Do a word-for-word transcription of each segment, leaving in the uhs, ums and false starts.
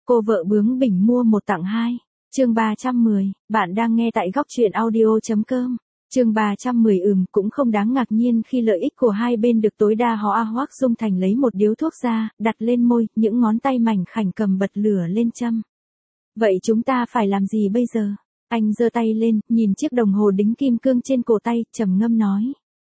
Cô vợ bướng bỉnh mua một tặng hai. Chương ba trăm mười, bạn đang nghe tại góc truyện audio chấm com. Chương ba trăm mười ừm cũng không đáng ngạc nhiên khi lợi ích của hai bên được tối đa hóa. Hoắc Dung Thành lấy một điếu thuốc ra, đặt lên môi, những ngón tay mảnh khảnh cầm bật lửa lên châm. Vậy chúng ta phải làm gì bây giờ? Anh giơ tay lên, nhìn chiếc đồng hồ đính kim cương trên cổ tay, trầm ngâm nói.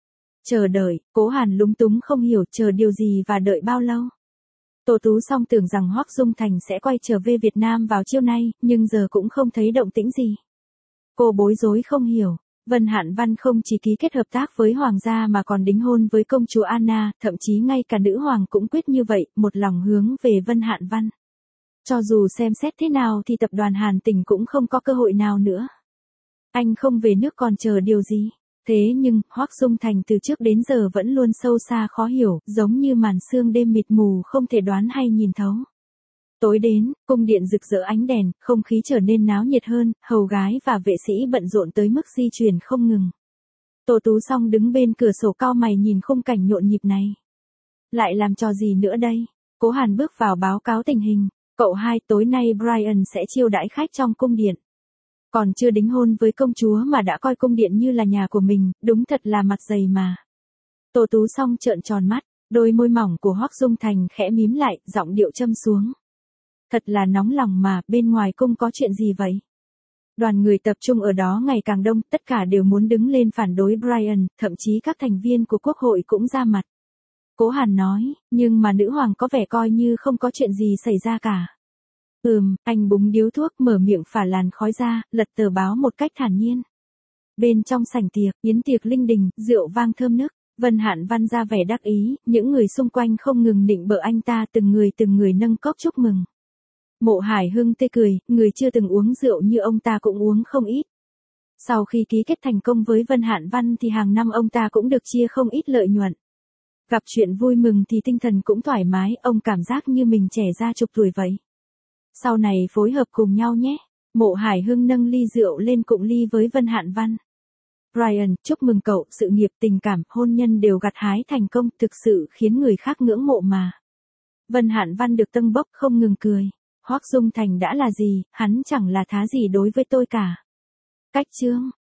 Chờ đợi. Cố Hàn lúng túng không hiểu chờ điều gì và đợi bao lâu. Tô Tú Song tưởng rằng Hoắc Dung Thành sẽ quay trở về Việt Nam vào chiều nay, nhưng giờ cũng không thấy động tĩnh gì. Cô bối rối không hiểu, Vân Hạn Văn không chỉ ký kết hợp tác với Hoàng gia mà còn đính hôn với công chúa Anna, thậm chí ngay cả nữ hoàng cũng quyết như vậy, một lòng hướng về Vân Hạn Văn. Cho dù xem xét thế nào thì tập đoàn Hàn Tỉnh cũng không có cơ hội nào nữa. Anh không về nước còn chờ điều gì? Thế nhưng, Hoắc Dung Thành từ trước đến giờ vẫn luôn sâu xa khó hiểu, giống như màn sương đêm mịt mù không thể đoán hay nhìn thấu. Tối đến, cung điện rực rỡ ánh đèn, không khí trở nên náo nhiệt hơn, hầu gái và vệ sĩ bận rộn tới mức di chuyển không ngừng. Tô Tú Song đứng bên cửa sổ cau mày nhìn khung cảnh nhộn nhịp này. Lại làm trò gì nữa đây? Cố Hàn bước vào báo cáo tình hình. Cậu hai, tối nay Brian sẽ chiêu đãi khách trong cung điện. Còn chưa đính hôn với công chúa mà đã coi cung điện như là nhà của mình, đúng thật là mặt dày mà. Tô Tú Song trợn tròn mắt, đôi môi mỏng của Hoắc Dung Thành khẽ mím lại, giọng điệu châm xuống. Thật là nóng lòng mà, bên ngoài cung có chuyện gì vậy? Đoàn người tập trung ở đó ngày càng đông, tất cả đều muốn đứng lên phản đối Brian, thậm chí các thành viên của quốc hội cũng ra mặt. Cố Hàn nói, nhưng mà nữ hoàng có vẻ coi như không có chuyện gì xảy ra cả. Ừm, anh búng điếu thuốc mở miệng phả làn khói ra, lật tờ báo một cách thản nhiên. Bên trong sảnh tiệc, yến tiệc linh đình, rượu vang thơm nức, Vân Hạn Văn ra vẻ đắc ý, những người xung quanh không ngừng nịnh bợ anh ta, từng người từng người nâng cốc chúc mừng. Mộ Hải Hưng tươi cười, người chưa từng uống rượu như ông ta cũng uống không ít. Sau khi ký kết thành công với Vân Hạn Văn thì hàng năm ông ta cũng được chia không ít lợi nhuận. Gặp chuyện vui mừng thì tinh thần cũng thoải mái, ông cảm giác như mình trẻ ra chục tuổi vậy. Sau này phối hợp cùng nhau nhé. Mộ Hải Hưng nâng ly rượu lên cụng ly với Vân Hạn Văn. Brian, chúc mừng cậu, sự nghiệp, tình cảm, hôn nhân đều gặt hái thành công, thực sự khiến người khác ngưỡng mộ mà. Vân Hạn Văn được tâng bốc không ngừng cười. Hoắc Dung Thành đã là gì, hắn chẳng là thá gì đối với tôi cả. Cách chương.